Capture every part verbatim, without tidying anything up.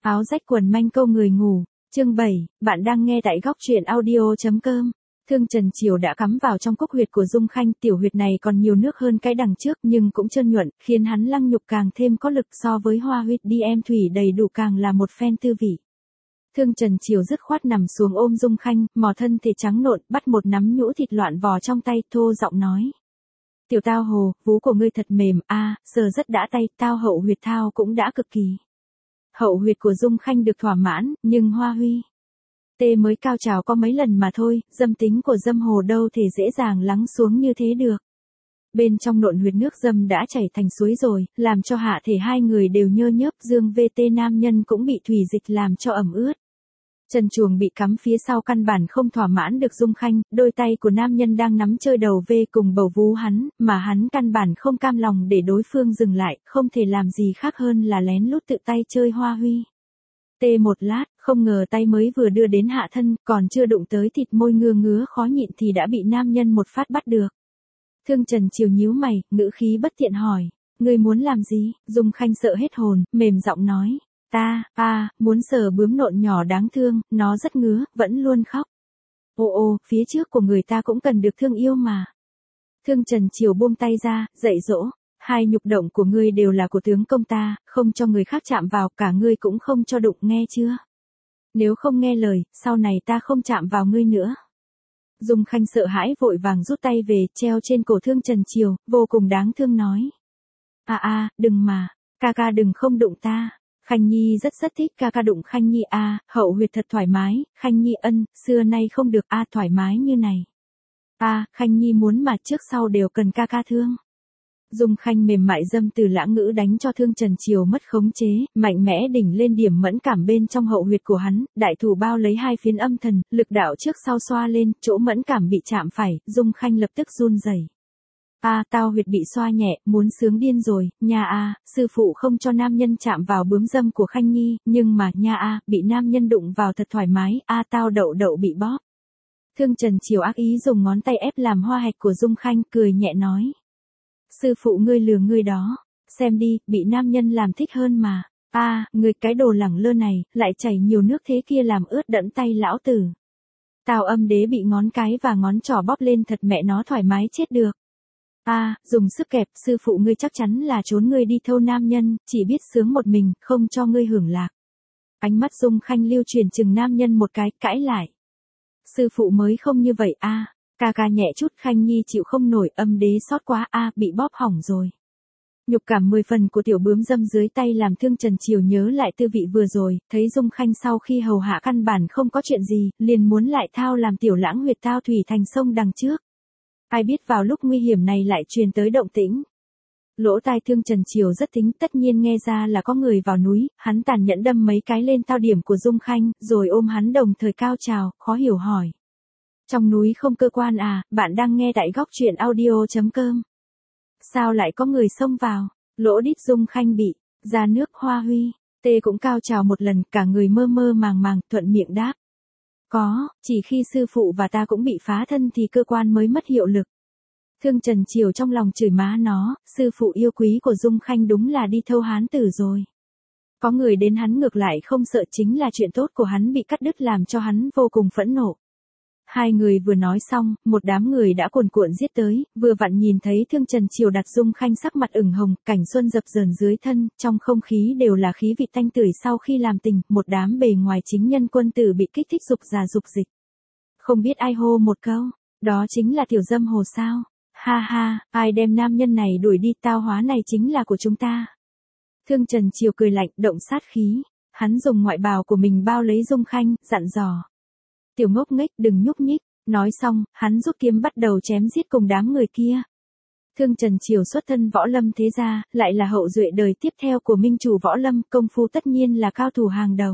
Áo rách quần manh câu người ngủ, chương bảy, bạn đang nghe tại góc truyện audio.com. Thương Trần Chiều đã cắm vào trong cúc huyệt của Dung Khanh, tiểu huyệt này còn nhiều nước hơn cái đằng trước nhưng cũng trơn nhuận, khiến hắn lăng nhục càng thêm có lực so với hoa huyết đi em thủy đầy đủ càng là một phen tư vị. Thương Trần Chiều dứt khoát nằm xuống ôm Dung Khanh, mò thân thể trắng nộn, bắt một nắm nhũ thịt loạn vò trong tay, thô giọng nói. Tiểu tao hồ, vú của ngươi thật mềm, a, à, sờ rất đã tay, tao hậu huyệt thao cũng đã cực kỳ. Hậu huyệt của Dung Khanh được thỏa mãn, nhưng Hoa Huy tê mới cao trào có mấy lần mà thôi, dâm tính của dâm hồ đâu thể dễ dàng lắng xuống như thế được. Bên trong nộn huyệt nước dâm đã chảy thành suối rồi, làm cho hạ thể hai người đều nhơ nhớp, dương vê tê nam nhân cũng bị thủy dịch làm cho ẩm ướt. Chân chuồng bị cắm phía sau căn bản không thỏa mãn được Dung Khanh, đôi tay của nam nhân đang nắm chơi đầu vê cùng bầu vú hắn, mà hắn căn bản không cam lòng để đối phương dừng lại, không thể làm gì khác hơn là lén lút tự tay chơi Hoa Huy. Tê một lát, không ngờ tay mới vừa đưa đến hạ thân, còn chưa đụng tới thịt môi ngứa ngứa khó nhịn thì đã bị nam nhân một phát bắt được. Thương Trần Chiều nhíu mày, ngữ khí bất tiện hỏi, ngươi muốn làm gì? Dung Khanh sợ hết hồn, mềm giọng nói. Ta, a, à, muốn sờ bướm nộn nhỏ đáng thương, nó rất ngứa, vẫn luôn khóc. Ô ô, phía trước của người ta cũng cần được thương yêu mà. Thương Trần Chiều buông tay ra, dạy dỗ, hai nhục động của ngươi đều là của tướng công ta, không cho người khác chạm vào, cả ngươi cũng không cho đụng, nghe chưa? Nếu không nghe lời, sau này ta không chạm vào ngươi nữa. Dung Khanh sợ hãi vội vàng rút tay về, treo trên cổ Thương Trần Chiều, vô cùng đáng thương nói. A à, a, à, đừng mà, ca ca đừng không đụng ta. Khanh Nhi rất rất thích ca ca đụng Khanh Nhi a, à, hậu huyệt thật thoải mái, Khanh Nhi ân, xưa nay không được a à, thoải mái như này. A, à, Khanh Nhi muốn mà trước sau đều cần ca ca thương. Dung Khanh mềm mại dâm từ lãng ngữ đánh cho Thương Trần Chiều mất khống chế, mạnh mẽ đỉnh lên điểm mẫn cảm bên trong hậu huyệt của hắn, đại thủ bao lấy hai phiến âm thần, lực đạo trước sau xoa lên, chỗ mẫn cảm bị chạm phải, Dung Khanh lập tức run rẩy. A, à, tao huyệt bị xoa nhẹ, muốn sướng điên rồi, nha a, à, sư phụ không cho nam nhân chạm vào bướm dâm của Khanh Nhi, nhưng mà, nha a, à, bị nam nhân đụng vào thật thoải mái, a à, tao đậu đậu bị bóp. Thương Trần Chiều ác ý dùng ngón tay ép làm hoa hạch của Dung Khanh, cười nhẹ nói. Sư phụ ngươi lừa ngươi đó, xem đi, bị nam nhân làm thích hơn mà, a, à, ngươi cái đồ lẳng lơ này, lại chảy nhiều nước thế kia làm ướt đẫm tay lão tử. Tao âm đế bị ngón cái và ngón trỏ bóp lên thật mẹ nó thoải mái chết được. A, à, dùng sức kẹp, sư phụ ngươi chắc chắn là trốn ngươi đi thâu nam nhân, chỉ biết sướng một mình, không cho ngươi hưởng lạc. Ánh mắt Dung Khanh lưu truyền chừng nam nhân một cái, cãi lại. Sư phụ mới không như vậy a, à, ca ca nhẹ chút, Khanh Nhi chịu không nổi, âm đế sót quá a, à, bị bóp hỏng rồi. Nhục cảm mười phần của tiểu bướm dâm dưới tay làm Thương Trần Chiều nhớ lại tư vị vừa rồi, thấy Dung Khanh sau khi hầu hạ căn bản không có chuyện gì, liền muốn lại thao làm tiểu lãng huyệt thao thủy thành sông đằng trước. Ai biết vào lúc nguy hiểm này lại truyền tới động tĩnh. Lỗ tai Thương Trần Chiều rất tính, tất nhiên nghe ra là có người vào núi, hắn tàn nhẫn đâm mấy cái lên thao điểm của Dung Khanh, rồi ôm hắn đồng thời cao trào, khó hiểu hỏi. Trong núi không cơ quan à, bạn đang nghe tại góc truyện audio.com. Sao lại có người xông vào, lỗ đít Dung Khanh bị, ra nước Hoa Huy, tê cũng cao trào một lần, cả người mơ mơ màng màng, thuận miệng đáp. Có, chỉ khi sư phụ và ta cũng bị phá thân thì cơ quan mới mất hiệu lực. Thương Trần Chiều trong lòng chửi má nó, sư phụ yêu quý của Dung Khanh đúng là đi thâu hán tử rồi. Có người đến hắn ngược lại không sợ, chính là chuyện tốt của hắn bị cắt đứt làm cho hắn vô cùng phẫn nộ. Hai người vừa nói xong, một đám người đã cuồn cuộn giết tới, vừa vặn nhìn thấy Thương Trần Chiều đặt Dung Khanh sắc mặt ửng hồng, cảnh xuân dập dờn dưới thân, trong không khí đều là khí vị tanh tưởi sau khi làm tình, một đám bề ngoài chính nhân quân tử bị kích thích dục già dục dịch. Không biết ai hô một câu, đó chính là tiểu dâm hồ sao, ha ha, ai đem nam nhân này đuổi đi, tao hóa này chính là của chúng ta. Thương Trần Chiều cười lạnh, động sát khí, hắn dùng ngoại bào của mình bao lấy Dung Khanh, dặn dò. Tiểu ngốc nghếch, đừng nhúc nhích, nói xong, hắn rút kiếm bắt đầu chém giết cùng đám người kia. Thương Trần Chiều xuất thân võ lâm thế gia, lại là hậu duệ đời tiếp theo của minh chủ võ lâm, công phu tất nhiên là cao thủ hàng đầu.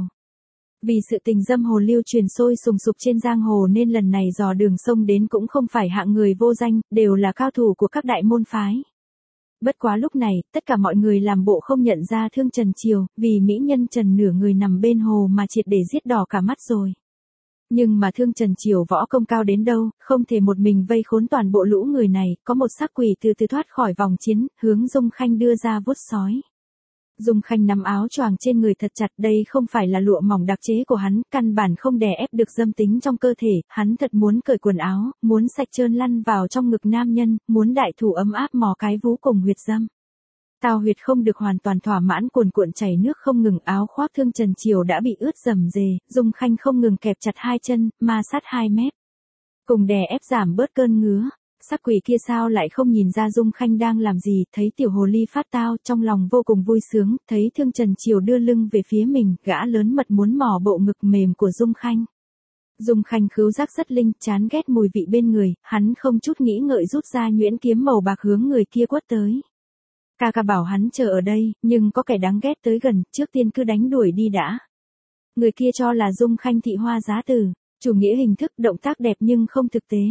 Vì sự tình dâm hồ lưu truyền sôi sùng sục trên giang hồ nên lần này dò đường sông đến cũng không phải hạng người vô danh, đều là cao thủ của các đại môn phái. Bất quá lúc này, tất cả mọi người làm bộ không nhận ra Thương Trần Chiều, vì mỹ nhân trần nửa người nằm bên hồ mà triệt để giết đỏ cả mắt rồi. Nhưng mà Thương Trần Chiều võ công cao đến đâu, không thể một mình vây khốn toàn bộ lũ người này, có một xác quỷ từ từ thoát khỏi vòng chiến, hướng Dung Khanh đưa ra vuốt sói. Dung Khanh nắm áo choàng trên người thật chặt, đây không phải là lụa mỏng đặc chế của hắn, căn bản không đè ép được dâm tính trong cơ thể, hắn thật muốn cởi quần áo, muốn sạch trơn lăn vào trong ngực nam nhân, muốn đại thủ ấm áp mò cái vú cùng huyệt dâm. Tao huyệt không được hoàn toàn thỏa mãn, cuồn cuộn chảy nước không ngừng, áo khoác Thương Trần Triều đã bị ướt rầm rề, Dung Khanh không ngừng kẹp chặt hai chân, ma sát hai mép. Cùng đè ép giảm bớt cơn ngứa. Sắc quỷ kia sao lại không nhìn ra Dung Khanh đang làm gì, thấy tiểu hồ ly phát tao, trong lòng vô cùng vui sướng, thấy Thương Trần Triều đưa lưng về phía mình, gã lớn mật muốn mò bộ ngực mềm của Dung Khanh. Dung Khanh khứu giác rất linh, chán ghét mùi vị bên người, hắn không chút nghĩ ngợi rút ra nhuyễn kiếm màu bạc hướng người kia quất tới. Ca ca bảo hắn chờ ở đây, nhưng có kẻ đáng ghét tới gần, trước tiên cứ đánh đuổi đi đã. Người kia cho là Dung Khanh thị hoa giá từ, chủ nghĩa hình thức, động tác đẹp nhưng không thực tế.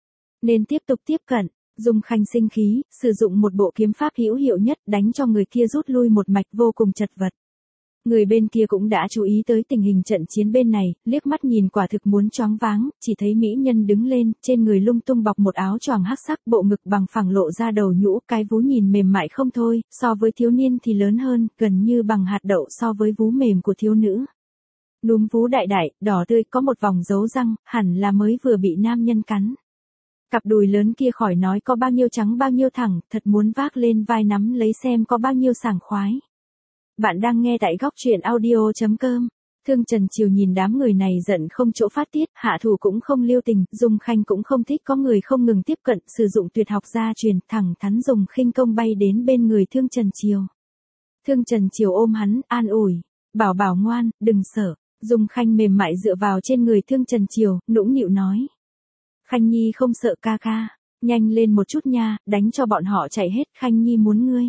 Nên tiếp tục tiếp cận, Dung Khanh sinh khí, sử dụng một bộ kiếm pháp hữu hiệu nhất, đánh cho người kia rút lui một mạch, vô cùng chật vật. Người bên kia cũng đã chú ý tới tình hình trận chiến bên này, liếc mắt nhìn quả thực muốn choáng váng, chỉ thấy mỹ nhân đứng lên, trên người lung tung bọc một áo choàng hắc sắc, bộ ngực bằng phẳng lộ ra đầu nhũ, cái vú nhìn mềm mại không thôi, so với thiếu niên thì lớn hơn, gần như bằng hạt đậu so với vú mềm của thiếu nữ. Núm vú đại đại, đỏ tươi, có một vòng dấu răng, hẳn là mới vừa bị nam nhân cắn. Cặp đùi lớn kia khỏi nói có bao nhiêu trắng bao nhiêu thẳng, thật muốn vác lên vai nắm lấy xem có bao nhiêu sảng khoái. Bạn đang nghe tại góc truyện audio chấm com. Thương Trần Triều nhìn đám người này giận không chỗ phát tiết, hạ thủ cũng không lưu tình, Dung Khanh cũng không thích có người không ngừng tiếp cận, sử dụng tuyệt học gia truyền, thẳng thắn dùng khinh công bay đến bên người Thương Trần Triều. Thương Trần Triều ôm hắn, an ủi, bảo bảo ngoan, đừng sợ. Dung Khanh mềm mại dựa vào trên người Thương Trần Triều, nũng nịu nói. Khanh Nhi không sợ ca ca, nhanh lên một chút nha, đánh cho bọn họ chạy hết, Khanh Nhi muốn ngươi.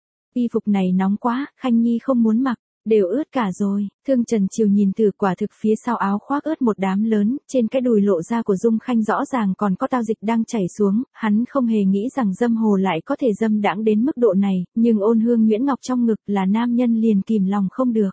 Y phục này nóng quá, Khanh Nhi không muốn mặc, đều ướt cả rồi. Thương Trần Triều nhìn từ quả thực phía sau áo khoác ướt một đám lớn, trên cái đùi lộ ra của Dung Khanh rõ ràng còn có tao dịch đang chảy xuống, hắn không hề nghĩ rằng dâm hồ lại có thể dâm đãng đến mức độ này, nhưng ôn hương nhuyễn ngọc trong ngực là nam nhân liền kìm lòng không được.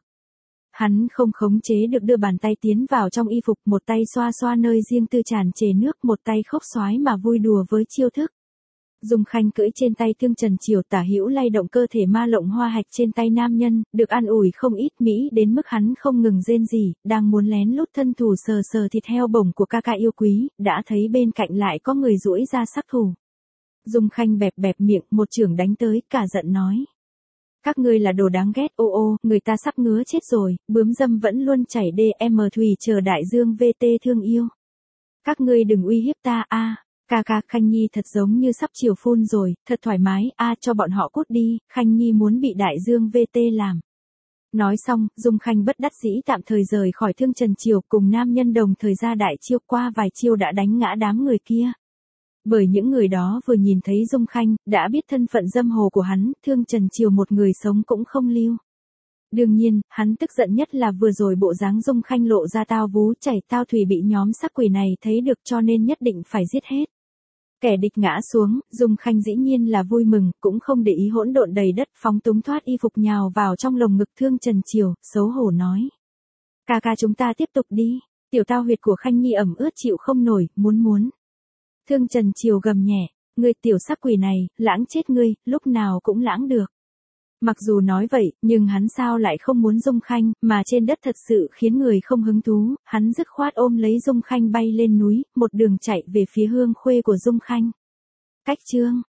Hắn không khống chế được đưa bàn tay tiến vào trong y phục, một tay xoa xoa nơi riêng tư tràn trề nước, một tay khóc xoái mà vui đùa với chiêu thức. Dung Khanh cưỡi trên tay Thương Trần Triều tả hữu lay động cơ thể ma lộng hoa hạch trên tay nam nhân, được an ủi không ít mỹ đến mức hắn không ngừng rên rỉ, đang muốn lén lút thân thủ sờ sờ thịt heo bổng của ca ca yêu quý, đã thấy bên cạnh lại có người duỗi ra sắc thủ. Dung Khanh bẹp bẹp miệng, một chưởng đánh tới, cả giận nói. Các ngươi là đồ đáng ghét, ô ô, người ta sắp ngứa chết rồi, bướm dâm vẫn luôn chảy đê em thùy chờ đại dương vê tê thương yêu. Các ngươi đừng uy hiếp ta a. À. Ca ca, Khanh Nhi thật giống như sắp chiều phun rồi, thật thoải mái, a à, cho bọn họ cút đi, Khanh Nhi muốn bị đại dương vê tê làm. Nói xong, Dung Khanh bất đắc dĩ tạm thời rời khỏi Thương Trần Triều, cùng nam nhân đồng thời ra đại chiêu, qua vài chiêu đã đánh ngã đám người kia. Bởi những người đó vừa nhìn thấy Dung Khanh, đã biết thân phận dâm hồ của hắn, Thương Trần Triều một người sống cũng không lưu. Đương nhiên, hắn tức giận nhất là vừa rồi bộ dáng Dung Khanh lộ ra tao vú chảy tao thủy bị nhóm sắc quỷ này thấy được, cho nên nhất định phải giết hết. Kẻ địch ngã xuống, Dung Khanh dĩ nhiên là vui mừng, cũng không để ý hỗn độn đầy đất, phóng túng thoát y phục nhào vào trong lồng ngực Thương Trần Triều, xấu hổ nói. Ca ca chúng ta tiếp tục đi, tiểu tao huyệt của Khanh Nhi ẩm ướt chịu không nổi, muốn muốn. Thương Trần Triều gầm nhẹ, ngươi tiểu sắc quỷ này, lãng chết ngươi, lúc nào cũng lãng được. Mặc dù nói vậy, nhưng hắn sao lại không muốn Dung Khanh, mà trên đất thật sự khiến người không hứng thú, hắn dứt khoát ôm lấy Dung Khanh bay lên núi, một đường chạy về phía hương khuê của Dung Khanh. Cách chương